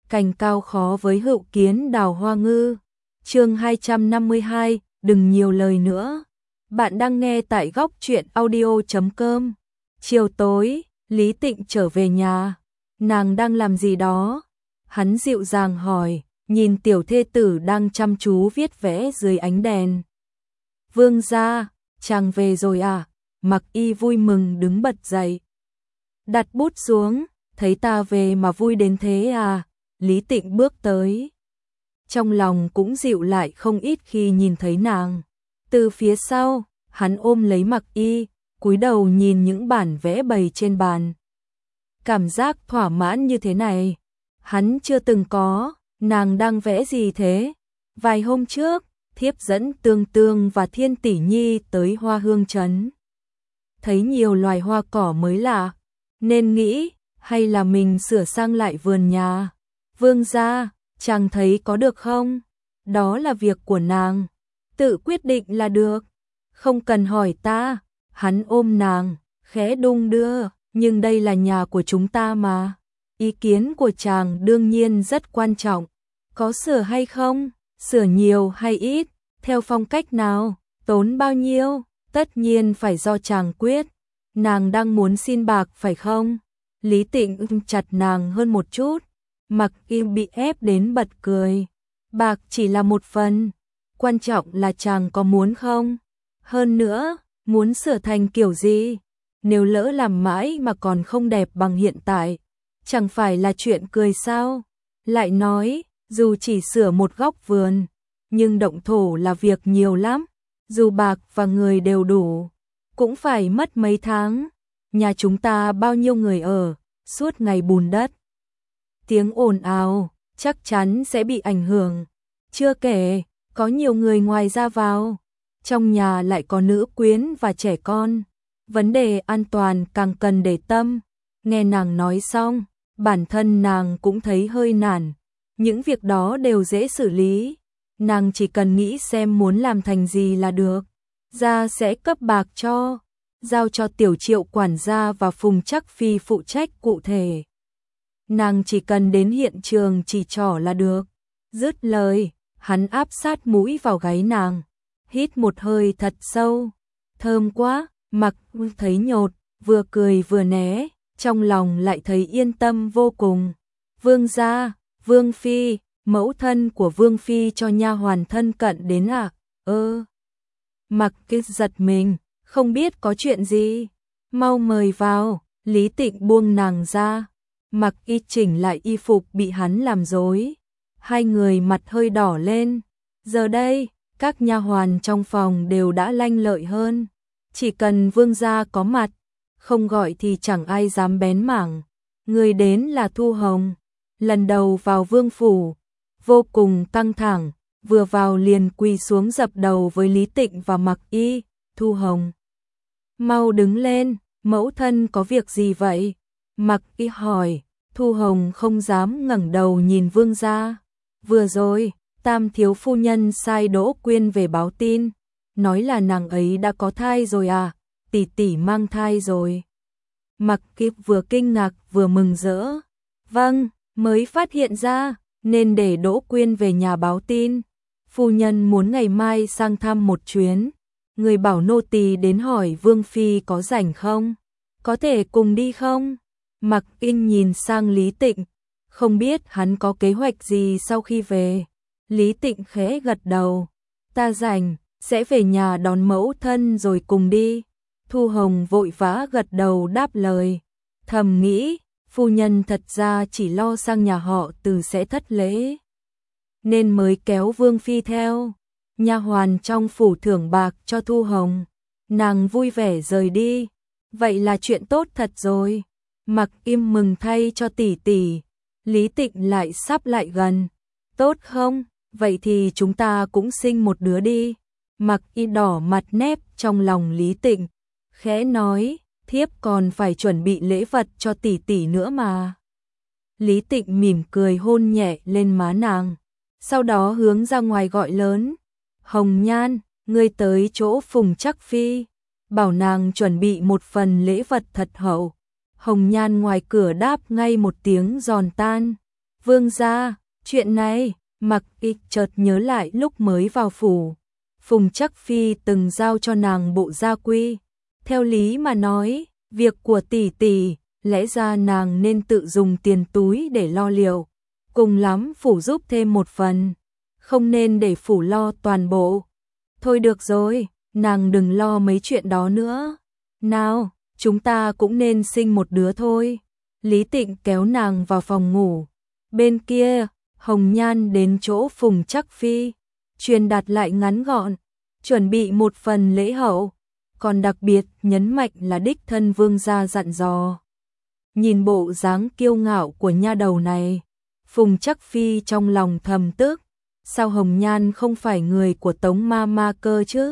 cành cao khó với hữu kiến đào hoa ngư. Chương 252, đừng nhiều lời nữa. Bạn đang nghe tại góc truyện audio.com. Chiều tối, Lý Tịnh trở về nhà. Nàng đang làm gì đó? Hắn dịu dàng hỏi, nhìn tiểu thê tử đang chăm chú viết vẽ dưới ánh đèn. Vương gia, chàng về rồi à? Mặc Y vui mừng đứng bật dậy. Đặt bút xuống, thấy ta về mà vui đến thế à? Lý Tịnh bước tới. Trong lòng cũng dịu lại không ít khi nhìn thấy nàng. Từ phía sau, hắn ôm lấy Mặc Y, cúi đầu nhìn những bản vẽ bày trên bàn. Cảm giác thỏa mãn như thế này, hắn chưa từng có. Nàng đang vẽ gì thế? Vài hôm trước, thiếp dẫn Tương Tương và Thiên Tỷ Nhi tới Hoa Hương Trấn. Thấy nhiều loài hoa cỏ mới lạ, nên nghĩ hay là mình sửa sang lại vườn nhà. Vương gia, chàng thấy có được không? Đó là việc của nàng, tự quyết định là được, không cần hỏi ta. Hắn ôm nàng, khẽ đung đưa, nhưng đây là nhà của chúng ta mà. Ý kiến của chàng đương nhiên rất quan trọng. Có sửa hay không? Sửa nhiều hay ít? Theo phong cách nào? Tốn bao nhiêu? Tất nhiên phải do chàng quyết. Nàng đang muốn xin bạc phải không? Lý Tịnh chặt nàng hơn một chút. Mặc Y bị ép đến bật cười. Bạc chỉ là một phần, quan trọng là chàng có muốn không? Hơn nữa, muốn sửa thành kiểu gì? Nếu lỡ làm mãi mà còn không đẹp bằng hiện tại, chẳng phải là chuyện cười sao? Lại nói, dù chỉ sửa một góc vườn, nhưng động thổ là việc nhiều lắm. Dù bạc và người đều đủ, cũng phải mất mấy tháng. Nhà chúng ta bao nhiêu người ở, suốt ngày bùn đất. Tiếng ồn ào, chắc chắn sẽ bị ảnh hưởng. Chưa kể, có nhiều người ngoài ra vào. Trong nhà lại có nữ quyến và trẻ con. Vấn đề an toàn càng cần để tâm. Nghe nàng nói xong, bản thân nàng cũng thấy hơi nản. Những việc đó đều dễ xử lý. Nàng chỉ cần nghĩ xem muốn làm thành gì là được. Gia sẽ cấp bạc cho. Giao cho Tiểu Triệu quản gia và Phùng Trắc Phi phụ trách cụ thể. Nàng chỉ cần đến hiện trường chỉ trỏ là được. Dứt lời, hắn áp sát mũi vào gáy nàng. Hít một hơi thật sâu. Thơm quá. Mặc thấy nhột, vừa cười vừa né, trong lòng lại thấy yên tâm vô cùng. Vương gia, Vương phi, mẫu thân của Vương phi cho nha hoàn thân cận đến à? Mặc cái giật mình, không biết có chuyện gì. Mau mời vào. Lý Tịnh buông nàng ra. Mặc Y chỉnh lại y phục bị hắn làm rối. Hai người mặt hơi đỏ lên. Giờ đây, các nha hoàn trong phòng đều đã lanh lợi hơn. Chỉ cần vương gia có mặt, không gọi thì chẳng ai dám bén mảng. Người đến là Thu Hồng, lần đầu vào vương phủ, vô cùng căng thẳng, vừa vào liền quỳ xuống dập đầu với Lý Tịnh và Mặc Y. Thu Hồng, mau đứng lên, mẫu thân có việc gì vậy? Mặc Y hỏi. Thu Hồng không dám ngẩng đầu nhìn vương gia. Vừa rồi, Tam thiếu phu nhân sai Đỗ Quyên về báo tin. Nói là nàng ấy đã có thai rồi à? Tỷ tỷ mang thai rồi. Mặc Kiếp vừa kinh ngạc vừa mừng rỡ. Vâng, mới phát hiện ra, nên để Đỗ Quyên về nhà báo tin. Phu nhân muốn ngày mai sang thăm một chuyến. Người bảo nô tỳ đến hỏi Vương phi có rảnh không? Có thể cùng đi không? Mặc Kinh nhìn sang Lý Tịnh, không biết hắn có kế hoạch gì sau khi về. Lý Tịnh khẽ gật đầu. Ta rảnh, sẽ về nhà đón mẫu thân rồi cùng đi. Thu Hồng vội vã gật đầu đáp lời. Thầm nghĩ, phu nhân thật ra chỉ lo sang nhà họ Từ sẽ thất lễ, nên mới kéo Vương phi theo. Nha hoàn trong phủ thưởng bạc cho Thu Hồng. Nàng vui vẻ rời đi. Vậy là chuyện tốt thật rồi. Mặc Im mừng thay cho tỷ tỷ. Lý Tịnh lại sắp lại gần. Tốt không? Vậy thì chúng ta cũng sinh một đứa đi. Mặc Y đỏ mặt nép trong lòng Lý Tịnh, khẽ nói, thiếp còn phải chuẩn bị lễ vật cho tỷ tỷ nữa mà. Lý Tịnh mỉm cười hôn nhẹ lên má nàng, sau đó hướng ra ngoài gọi lớn, Hồng Nhan, ngươi tới chỗ Phùng Trắc Phi, bảo nàng chuẩn bị một phần lễ vật thật hậu. Hồng Nhan ngoài cửa đáp ngay một tiếng giòn tan. Vương gia, chuyện này, Mặc Y chợt nhớ lại lúc mới vào phủ, Phùng Trắc Phi từng giao cho nàng bộ gia quy. Theo lý mà nói, việc của tỷ tỷ, lẽ ra nàng nên tự dùng tiền túi để lo liệu, cùng lắm phủ giúp thêm một phần, không nên để phủ lo toàn bộ. Thôi được rồi, nàng đừng lo mấy chuyện đó nữa. Nào, chúng ta cũng nên sinh một đứa thôi. Lý Tịnh kéo nàng vào phòng ngủ. Bên kia, Hồng Nhan đến chỗ Phùng Trắc Phi, truyền đạt lại ngắn gọn, chuẩn bị một phần lễ hậu, còn đặc biệt nhấn mạnh là đích thân vương gia dặn dò. Nhìn bộ dáng kiêu ngạo của nha đầu này, Phùng Trắc Phi trong lòng thầm tức, sao Hồng Nhan không phải người của Tống ma ma cơ chứ?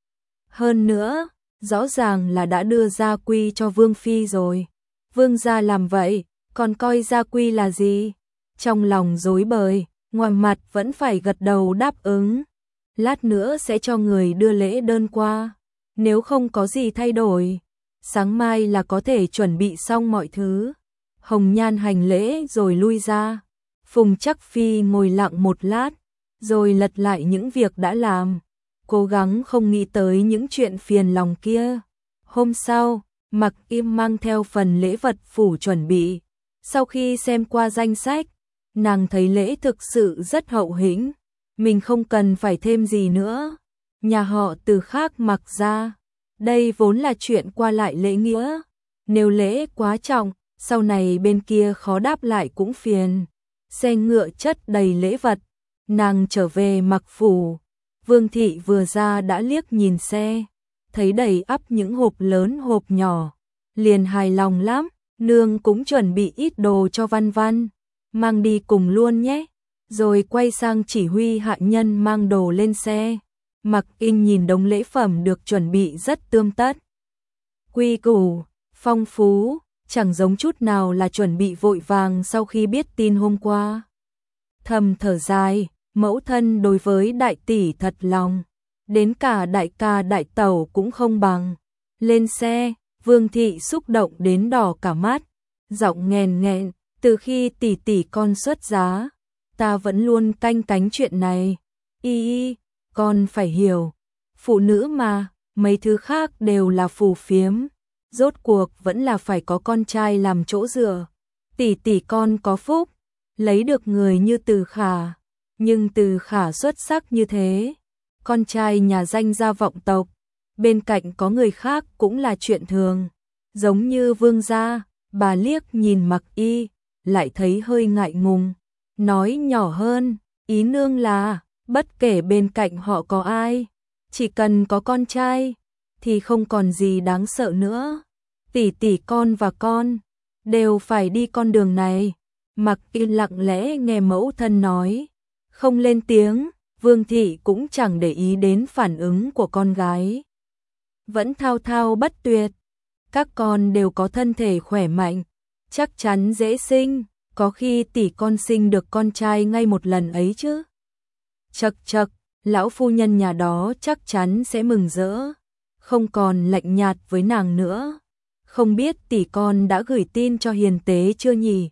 Hơn nữa, rõ ràng là đã đưa gia quy cho Vương Phi rồi. Vương gia làm vậy, còn coi gia quy là gì? Trong lòng rối bời, ngoài mặt vẫn phải gật đầu đáp ứng. Lát nữa sẽ cho người đưa lễ đơn qua. Nếu không có gì thay đổi, sáng mai là có thể chuẩn bị xong mọi thứ. Hồng Nhan hành lễ rồi lui ra. Phùng Trắc Phi ngồi lặng một lát, rồi lật lại những việc đã làm, cố gắng không nghĩ tới những chuyện phiền lòng kia. Hôm sau, Mặc Im mang theo phần lễ vật phủ chuẩn bị. Sau khi xem qua danh sách, nàng thấy lễ thực sự rất hậu hĩnh, mình không cần phải thêm gì nữa. Nhà họ Từ khác Mặc ra, đây vốn là chuyện qua lại lễ nghĩa, nếu lễ quá trọng, sau này bên kia khó đáp lại cũng phiền. Xe ngựa chất đầy lễ vật, nàng trở về Mặc phủ. Vương thị vừa ra đã liếc nhìn xe, thấy đầy ắp những hộp lớn hộp nhỏ, liền hài lòng lắm. Nương cũng chuẩn bị ít đồ cho Văn Văn, mang đi cùng luôn nhé. Rồi quay sang chỉ huy hạ nhân mang đồ lên xe. Mặc In nhìn đống lễ phẩm được chuẩn bị rất tươm tất, quy củ, phong phú, chẳng giống chút nào là chuẩn bị vội vàng sau khi biết tin hôm qua. Thầm thở dài, mẫu thân đối với đại tỷ thật lòng, đến cả đại ca đại tẩu cũng không bằng. Lên xe, Vương thị xúc động đến đỏ cả mắt, giọng nghẹn nghẹn, từ khi tỷ tỷ con xuất giá, ta vẫn luôn canh cánh chuyện này. Y, con phải hiểu, phụ nữ mà, mấy thứ khác đều là phù phiếm, rốt cuộc vẫn là phải có con trai làm chỗ dựa. Tỷ tỷ con có phúc, lấy được người như Từ Khả, nhưng Từ Khả xuất sắc như thế, con trai nhà danh gia vọng tộc, bên cạnh có người khác cũng là chuyện thường. Giống như Vương gia, bà liếc nhìn Mặc Y, lại thấy hơi ngại ngùng, nói nhỏ hơn, ý nương là, bất kể bên cạnh họ có ai, chỉ cần có con trai, thì không còn gì đáng sợ nữa. Tỷ tỷ con và con, đều phải đi con đường này. Mặc Y lặng lẽ nghe mẫu thân nói, không lên tiếng. Vương thị cũng chẳng để ý đến phản ứng của con gái, vẫn thao thao bất tuyệt. Các con đều có thân thể khỏe mạnh, chắc chắn dễ sinh, có khi tỷ con sinh được con trai ngay một lần ấy chứ. Chậc chậc, lão phu nhân nhà đó chắc chắn sẽ mừng rỡ, không còn lạnh nhạt với nàng nữa. Không biết tỷ con đã gửi tin cho hiền tế chưa nhỉ?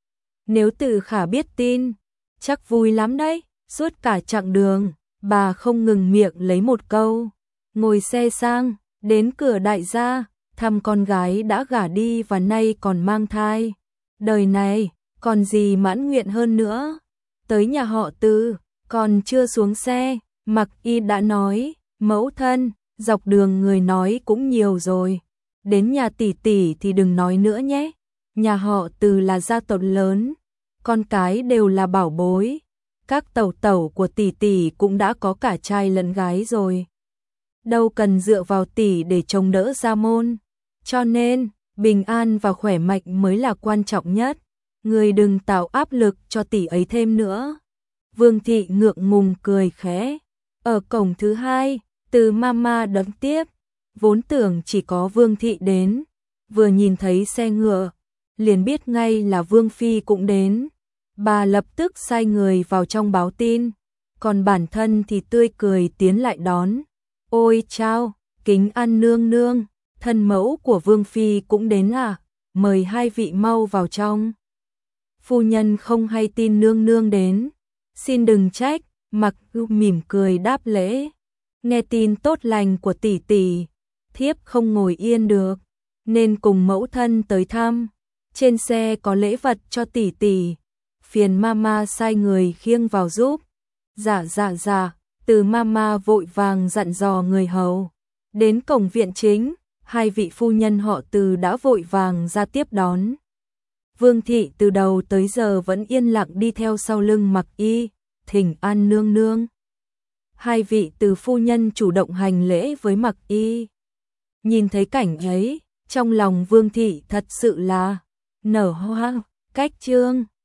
Nếu Từ Khả biết tin, chắc vui lắm đấy. Suốt cả chặng đường, bà không ngừng miệng lấy một câu. Ngồi xe sang, đến cửa đại gia, thăm con gái đã gả đi và nay còn mang thai. Đời này, còn gì mãn nguyện hơn nữa. Tới nhà họ Từ, còn chưa xuống xe, Mặc Y đã nói, mẫu thân, dọc đường người nói cũng nhiều rồi. Đến nhà tỷ tỷ thì đừng nói nữa nhé. Nhà họ Từ là gia tộc lớn, con cái đều là bảo bối. Các tẩu tẩu của tỷ tỷ cũng đã có cả trai lẫn gái rồi, đâu cần dựa vào tỷ để chống đỡ gia môn. Cho nên, bình an và khỏe mạnh mới là quan trọng nhất. Người đừng tạo áp lực cho tỷ ấy thêm nữa. Vương thị ngượng ngùng cười khẽ. Ở cổng thứ hai, Từ mama đón tiếp. Vốn tưởng chỉ có Vương thị đến, vừa nhìn thấy xe ngựa, liền biết ngay là Vương phi cũng đến. Bà lập tức sai người vào trong báo tin, còn bản thân thì tươi cười tiến lại đón. Ôi chao, kính ăn nương nương, thân mẫu của Vương phi cũng đến à, mời hai vị mau vào trong. phu nhân không hay tin nương nương đến. Xin đừng trách, Mặc Ưu mỉm cười đáp lễ. Nghe tin tốt lành của tỷ tỷ, thiếp không ngồi yên được, nên cùng mẫu thân tới thăm. Trên xe có lễ vật cho tỷ tỷ, phiền mama sai người khiêng vào giúp. Dạ, Từ mama vội vàng dặn dò người hầu. Đến cổng viện chính, hai vị phu nhân họ Từ đã vội vàng ra tiếp đón. Vương thị từ đầu tới giờ vẫn yên lặng đi theo sau lưng Mặc Y, thỉnh an nương nương. Hai vị Từ phu nhân chủ động hành lễ với Mặc Y. Nhìn thấy cảnh ấy, trong lòng Vương thị thật sự là nở hoa, cách trương.